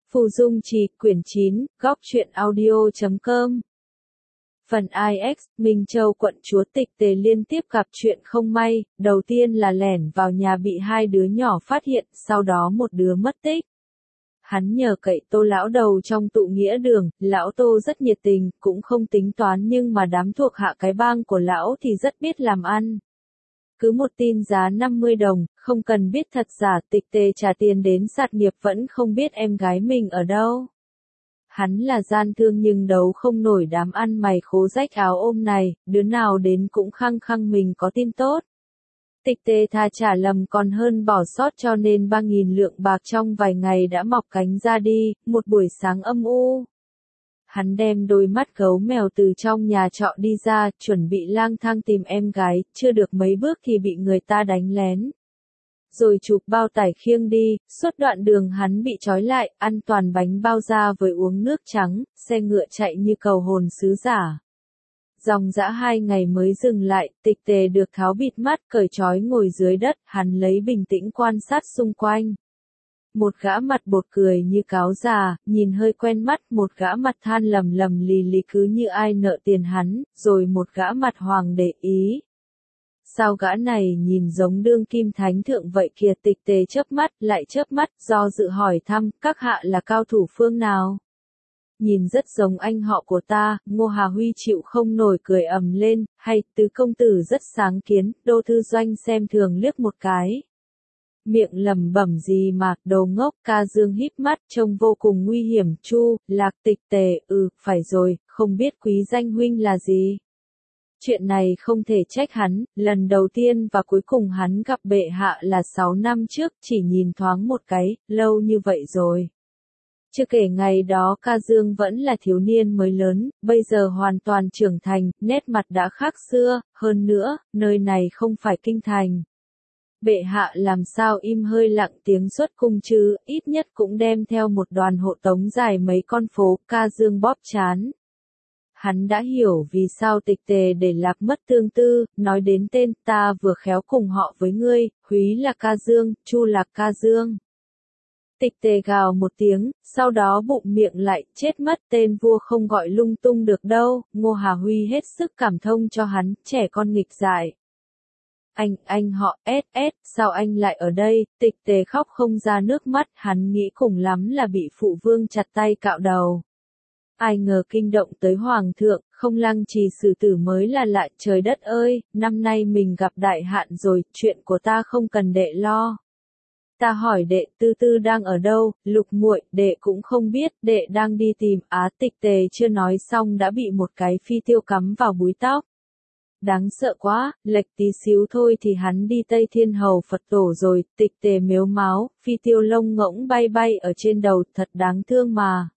Phù Dung Trì, quyển 9, góc truyện audio.com. Phần IX, Minh Châu quận chúa Tịch Tề liên tiếp gặp chuyện không may, đầu tiên là lẻn vào nhà bị hai đứa nhỏ phát hiện, sau đó một đứa mất tích. Hắn nhờ cậy Tô lão đầu trong tụ nghĩa đường, lão Tô rất nhiệt tình, cũng không tính toán nhưng mà đám thuộc hạ cái bang của lão thì rất biết làm ăn. Cứ một tin giá 50 đồng, không cần biết thật giả, Tịch Tề trả tiền đến sạt nghiệp vẫn không biết em gái mình ở đâu. Hắn là gian thương nhưng đấu không nổi đám ăn mày khố rách áo ôm này, đứa nào đến cũng khăng khăng mình có tin tốt. Tịch Tề thà trả lầm còn hơn bỏ sót, cho nên 3.000 lượng bạc trong vài ngày đã mọc cánh ra đi, một buổi sáng âm u. Hắn đem đôi mắt gấu mèo từ trong nhà trọ đi ra, chuẩn bị lang thang tìm em gái, chưa được mấy bước thì bị người ta đánh lén. Rồi chụp bao tải khiêng đi, suốt đoạn đường hắn bị trói lại, ăn toàn bánh bao da với uống nước trắng, xe ngựa chạy như cầu hồn sứ giả. Dòng dã 2 ngày mới dừng lại, Tịch Tề được tháo bịt mắt, cởi trói ngồi dưới đất, hắn lấy bình tĩnh quan sát xung quanh. Một gã mặt bột cười như cáo già, nhìn hơi quen mắt, một gã mặt than lầm lầm lì lì cứ như ai nợ tiền hắn, rồi một gã mặt hoàng để ý. Sao gã này nhìn giống đương kim thánh thượng vậy kìa? Tịch Tề chớp mắt, lại chớp mắt, do dự hỏi thăm, các hạ là cao thủ phương nào? Nhìn rất giống anh họ của ta. Ngô Hà Huy chịu không nổi cười ầm lên, hay, Tứ công tử rất sáng kiến. Đô Thư Doanh xem thường liếc một cái. Miệng lẩm bẩm gì mà, đồ ngốc. Ca Dương híp mắt, trông vô cùng nguy hiểm. Chu, Lạc. Tịch Tề, phải rồi, không biết quý danh huynh là gì? Chuyện này không thể trách hắn, lần đầu tiên và cuối cùng hắn gặp bệ hạ là 6 năm trước, chỉ nhìn thoáng một cái, lâu như vậy rồi. Chưa kể ngày đó Ca Dương vẫn là thiếu niên mới lớn, bây giờ hoàn toàn trưởng thành, nét mặt đã khác xưa, hơn nữa, nơi này không phải kinh thành. Bệ hạ làm sao im hơi lặng tiếng xuất cung chứ, ít nhất cũng đem theo một đoàn hộ tống dài mấy con phố. Ca Dương bóp trán. Hắn đã hiểu vì sao Tịch Tề để lạc mất tương tư, nói đến tên, ta vừa khéo cùng họ với ngươi, Húy là Ca Dương, Chu là Ca Dương. Tịch Tề gào một tiếng, sau đó bụng miệng lại, chết mất, tên vua không gọi lung tung được đâu. Ngô Hà Huy hết sức cảm thông cho hắn, trẻ con nghịch dại. Anh họ, sao anh lại ở đây? Tịch Tề khóc không ra nước mắt, hắn nghĩ cùng lắm là bị phụ vương chặt tay cạo đầu. Ai ngờ kinh động tới hoàng thượng, không lăng trì xử tử mới là lạ. Trời đất ơi, năm nay mình gặp đại hạn rồi, chuyện của ta không cần đệ lo. Ta hỏi đệ, Tư Tư đang ở đâu? Lục muội, đệ cũng không biết, đệ đang đi tìm. Tịch Tề chưa nói xong đã bị một cái phi tiêu cắm vào búi tóc. Đáng sợ quá, lệch tí xíu thôi thì hắn đi Tây Thiên Hầu Phật Tổ rồi. Tịch Tề mếu máo, phi tiêu lông ngỗng bay bay ở trên đầu, thật đáng thương mà.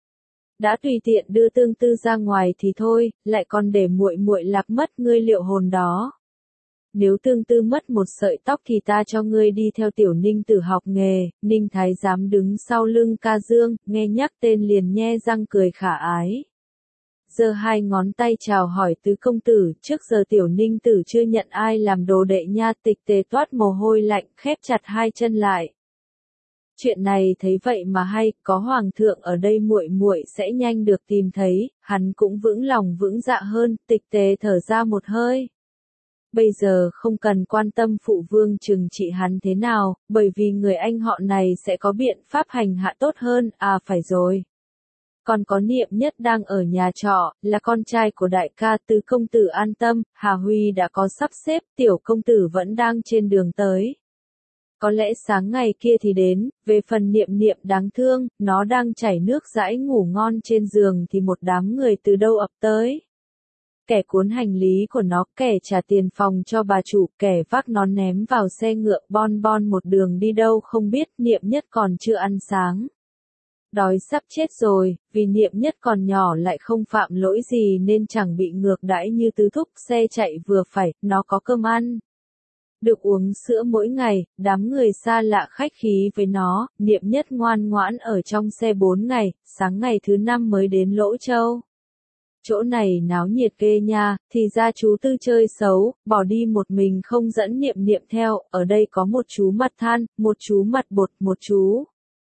Đã tùy tiện đưa Tương Tư ra ngoài thì thôi, lại còn để muội muội lạc mất, ngươi liệu hồn đó. Nếu Tương Tư mất một sợi tóc thì ta cho ngươi đi theo Tiểu Ninh Tử học nghề. Ninh Thái giám đứng sau lưng Ca Dương, nghe nhắc tên liền nhe răng cười khả ái. Giơ 2 ngón tay chào hỏi Tứ công tử, trước giờ Tiểu Ninh Tử chưa nhận ai làm đồ đệ nha. Tịch Tề toát mồ hôi lạnh, khép chặt 2 chân lại. Chuyện này thấy vậy mà hay, có hoàng thượng ở đây muội muội sẽ nhanh được tìm thấy. Hắn cũng vững lòng vững dạ hơn. Tịch Tề thở ra một hơi. Bây giờ không cần quan tâm phụ vương trừng trị hắn thế nào, bởi vì người anh họ này sẽ có biện pháp hành hạ tốt hơn. Phải rồi. Còn có Niệm Nhất đang ở nhà trọ, là con trai của đại ca. Tứ công tử an tâm, Hà Huy đã có sắp xếp, tiểu công tử vẫn đang trên đường tới. Có lẽ sáng ngày kia thì đến. Về phần Niệm Niệm đáng thương, nó đang chảy nước dãi ngủ ngon trên giường thì một đám người từ đâu ập tới. Kẻ cuốn hành lý của nó, kẻ trả tiền phòng cho bà chủ, kẻ vác nó ném vào xe ngựa, bon bon một đường đi đâu không biết. Niệm Nhất còn chưa ăn sáng. Đói sắp chết rồi, vì Niệm Nhất còn nhỏ lại không phạm lỗi gì nên chẳng bị ngược đãi như Tứ thúc, xe chạy vừa phải, nó có cơm ăn. Được uống sữa mỗi ngày, đám người xa lạ khách khí với nó. Niệm Nhất ngoan ngoãn ở trong xe 4 ngày, sáng ngày thứ 5 mới đến Lỗ Châu. Chỗ này náo nhiệt ghê nha, thì ra chú Tư chơi xấu, bỏ đi một mình không dẫn Niệm Niệm theo. Ở đây có một chú mặt than, một chú mặt bột, một chú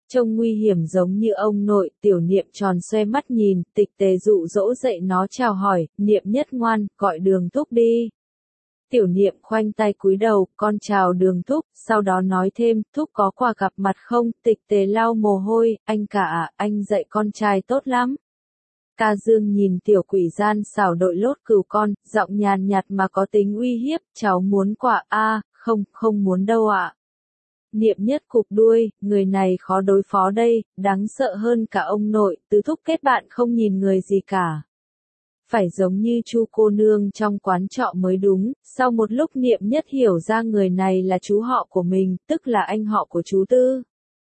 Trông nguy hiểm giống như ông nội, tiểu niệm tròn xoe mắt nhìn, tịch tề dụ dỗ dậy nó chào hỏi, niệm nhất ngoan, gọi đường thúc đi. Tiểu niệm khoanh tay cúi đầu, con chào đường thúc, sau đó nói thêm, thúc có quà gặp mặt không, tịch tề lau mồ hôi, anh cả à, anh dạy con trai tốt lắm. Ca Dương nhìn tiểu quỷ gian xảo đội lốt cừu con, giọng nhàn nhạt mà có tính uy hiếp, cháu muốn quà a, không muốn đâu ạ. Niệm nhất cụp đuôi, người này khó đối phó đây, đáng sợ hơn cả ông nội, tứ thúc kết bạn không nhìn người gì cả. Phải giống như Chu cô nương trong quán trọ mới đúng, sau một lúc Niệm nhất hiểu ra người này là chú họ của mình, tức là anh họ của chú Tư.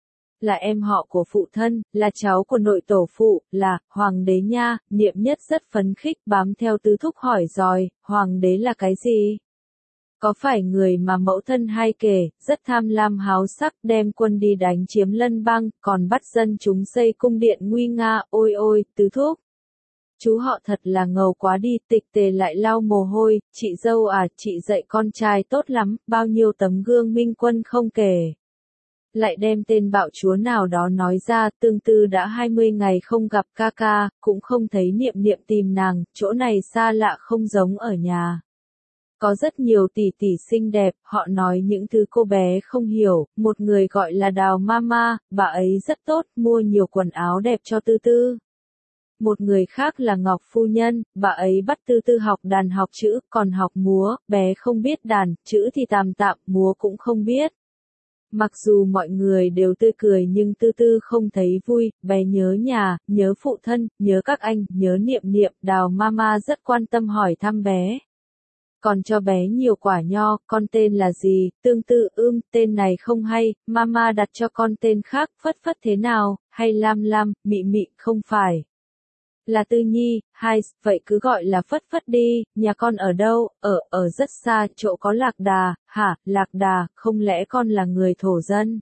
Là em họ của phụ thân, là cháu của nội tổ phụ, là hoàng đế nha. Niệm nhất rất phấn khích bám theo tứ thúc hỏi dòi, hoàng đế là cái gì? Có phải người mà mẫu thân hay kể, rất tham lam háo sắc đem quân đi đánh chiếm Lân Bang, còn bắt dân chúng xây cung điện nguy nga, ôi ôi, tứ thúc. Chú họ thật là ngầu quá đi, tịch tề lại lau mồ hôi, chị dâu à, chị dạy con trai tốt lắm, bao nhiêu tấm gương minh quân không kể. Lại đem tên bạo chúa nào đó nói ra, tương tư đã 20 ngày không gặp ca ca, cũng không thấy niệm niệm tìm nàng, chỗ này xa lạ không giống ở nhà. Có rất nhiều tỷ tỷ xinh đẹp, họ nói những thứ cô bé không hiểu, một người gọi là Đào Mama, bà ấy rất tốt, mua nhiều quần áo đẹp cho tư tư. Một người khác là Ngọc Phu Nhân, bà ấy bắt tư tư học đàn học chữ, còn học múa, bé không biết đàn, chữ thì tạm tạm, múa cũng không biết. Mặc dù mọi người đều tươi cười nhưng tư tư không thấy vui, bé nhớ nhà, nhớ phụ thân, nhớ các anh, nhớ niệm niệm, Đào Mama rất quan tâm hỏi thăm bé. Còn cho bé nhiều quả nho, con tên là gì, tương tư tên này không hay, Mama đặt cho con tên khác, phất phất thế nào, hay lam lam, mị mị, không phải. Là Tư Nhi, hai, vậy cứ gọi là phất phất đi, nhà con ở đâu, ở rất xa, chỗ có lạc đà, hả, lạc đà, không lẽ con là người thổ dân?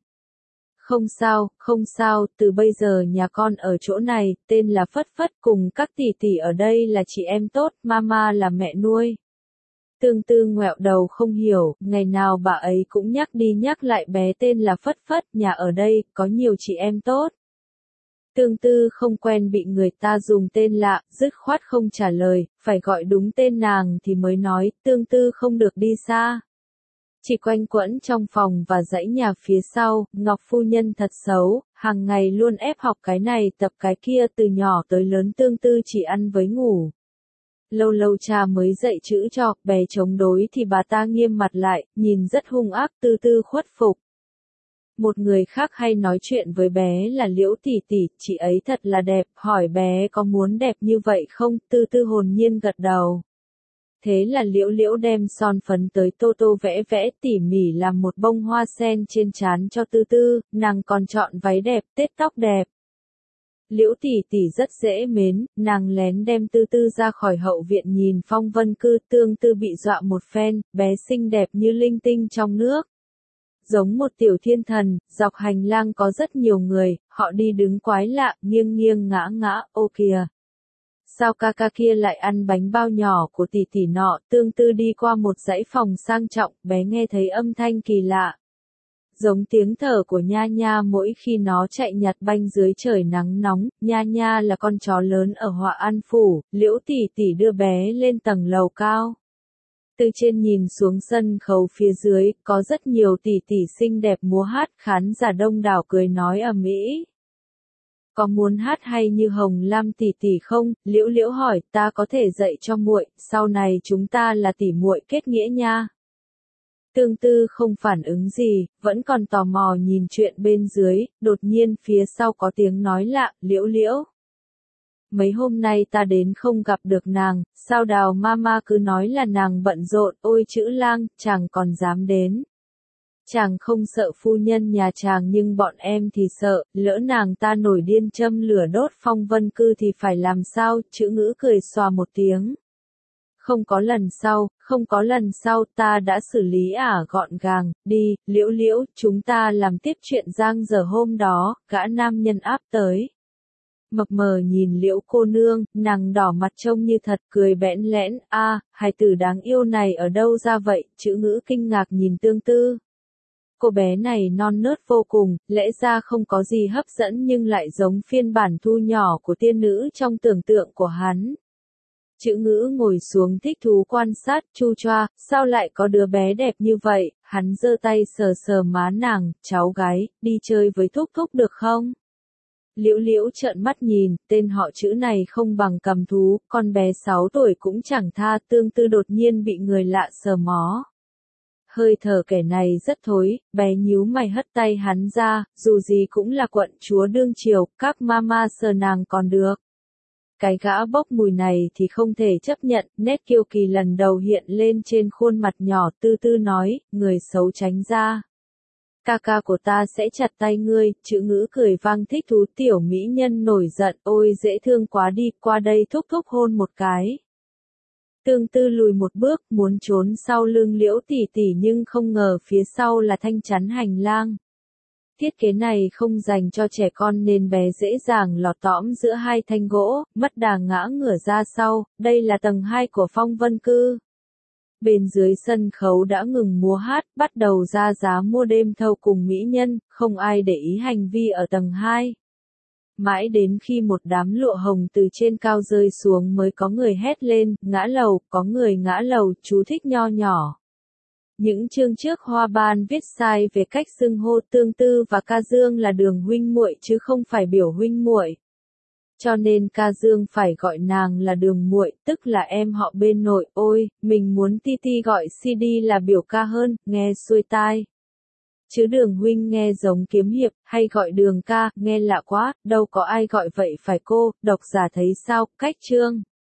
Không sao, từ bây giờ nhà con ở chỗ này, tên là Phất Phất cùng các tỷ tỷ ở đây là chị em tốt, mama là mẹ nuôi. Tương Tư ngoẹo đầu không hiểu, ngày nào bà ấy cũng nhắc đi nhắc lại bé tên là Phất Phất, nhà ở đây, có nhiều chị em tốt. Tương Tư không quen bị người ta dùng tên lạ, dứt khoát không trả lời, phải gọi đúng tên nàng thì mới nói, Tương Tư không được đi xa. Chỉ quanh quẩn trong phòng và dãy nhà phía sau, Ngọc Phu Nhân thật xấu, hàng ngày luôn ép học cái này tập cái kia từ nhỏ tới lớn Tương Tư chỉ ăn với ngủ. Lâu lâu cha mới dạy chữ cho, bé chống đối thì bà ta nghiêm mặt lại, nhìn rất hung ác Tư Tư khuất phục. Một người khác hay nói chuyện với bé là Liễu tỷ tỷ, chị ấy thật là đẹp, hỏi bé có muốn đẹp như vậy không, Tư Tư hồn nhiên gật đầu. Thế là Liễu Liễu đem son phấn tới tô tô vẽ vẽ tỉ mỉ làm một bông hoa sen trên trán cho Tư Tư, nàng còn chọn váy đẹp, tết tóc đẹp. Liễu tỷ tỷ rất dễ mến, nàng lén đem Tư Tư ra khỏi hậu viện nhìn phong vân cư, Tương Tư bị dọa một phen, bé xinh đẹp như linh tinh trong nước. Giống một tiểu thiên thần, dọc hành lang có rất nhiều người, họ đi đứng quái lạ, nghiêng nghiêng ngã ngã, ô kìa. Sao ca ca kia lại ăn bánh bao nhỏ của tỷ tỷ nọ, Tương Tư đi qua một dãy phòng sang trọng, bé nghe thấy âm thanh kỳ lạ. Giống tiếng thở của Nha Nha mỗi khi nó chạy nhặt banh dưới trời nắng nóng, Nha Nha là con chó lớn ở Họa An Phủ, Liễu tỷ tỷ đưa bé lên tầng lầu cao. Từ trên nhìn xuống sân khấu phía dưới, có rất nhiều tỷ tỷ xinh đẹp múa hát, khán giả đông đảo cười nói ầm ĩ. Có muốn hát hay như Hồng Lam tỷ tỷ không? Liễu Liễu hỏi, ta có thể dạy cho muội, sau này chúng ta là tỷ muội kết nghĩa nha. Tương Tư không phản ứng gì, vẫn còn tò mò nhìn chuyện bên dưới, đột nhiên phía sau có tiếng nói lạ, Liễu Liễu. Mấy hôm nay ta đến không gặp được nàng, sao Đào Mama cứ nói là nàng bận rộn, ôi chữ lang, chàng còn dám đến. Chàng không sợ phu nhân nhà chàng nhưng bọn em thì sợ, lỡ nàng ta nổi điên châm lửa đốt phong vân cư thì phải làm sao, chữ ngữ cười xòa một tiếng. Không có lần sau ta đã xử lý gọn gàng, đi, Liễu Liễu, chúng ta làm tiếp chuyện giang dở hôm đó, gã nam nhân áp tới. Mập mờ nhìn Liễu cô nương, nàng đỏ mặt trông như thật cười bẽn lẽn, hài tử đáng yêu này ở đâu ra vậy, chữ ngữ kinh ngạc nhìn Tương Tư. Cô bé này non nớt vô cùng, lẽ ra không có gì hấp dẫn nhưng lại giống phiên bản thu nhỏ của tiên nữ trong tưởng tượng của hắn. Chữ Ngữ ngồi xuống thích thú quan sát, chu choa, sao lại có đứa bé đẹp như vậy, hắn giơ tay sờ sờ má nàng, cháu gái, đi chơi với thúc thúc được không? Liễu Liễu trợn mắt nhìn, tên họ Chữ này không bằng cầm thú, con bé 6 tuổi cũng chẳng tha, Tương Tư đột nhiên bị người lạ sờ mó. Hơi thở kẻ này rất thối, bé nhíu mày hất tay hắn ra, dù gì cũng là quận chúa đương triều, các mama sờ nàng còn được. Cái gã bốc mùi này thì không thể chấp nhận, nét kiêu kỳ lần đầu hiện lên trên khuôn mặt nhỏ, Tư Tư nói, người xấu tránh ra. Ca ca của ta sẽ chặt tay ngươi, Chữ Ngữ cười vang thích thú, tiểu mỹ nhân nổi giận, ôi dễ thương quá đi, qua đây thúc thúc hôn một cái. Tương Tư lùi một bước, muốn trốn sau lưng Liễu tỷ tỷ nhưng không ngờ phía sau là thanh chắn hành lang. Thiết kế này không dành cho trẻ con nên bé dễ dàng lọt tõm giữa hai thanh gỗ, mất đà ngã ngửa ra sau, đây là tầng 2 của Phong Vân Cư. Bên dưới sân khấu đã ngừng múa hát, bắt đầu ra giá mua đêm thâu cùng mỹ nhân, không ai để ý hành vi ở tầng 2. Mãi đến khi một đám lụa hồng từ trên cao rơi xuống mới có người hét lên, ngã lầu, có người ngã lầu, chú thích nho nhỏ. Những chương trước Hoa Ban viết sai về cách xưng hô Tương Tư và Ca Dương là Đường huynh muội chứ không phải Biểu huynh muội. Cho nên Ca Dương phải gọi nàng là Đường muội, tức là em họ bên nội, ôi, mình muốn Titi gọi CD là Biểu ca hơn, nghe xuôi tai. Chứ Đường huynh nghe giống kiếm hiệp, hay gọi Đường ca, nghe lạ quá, đâu có ai gọi vậy phải cô, độc giả thấy sao, cách chương.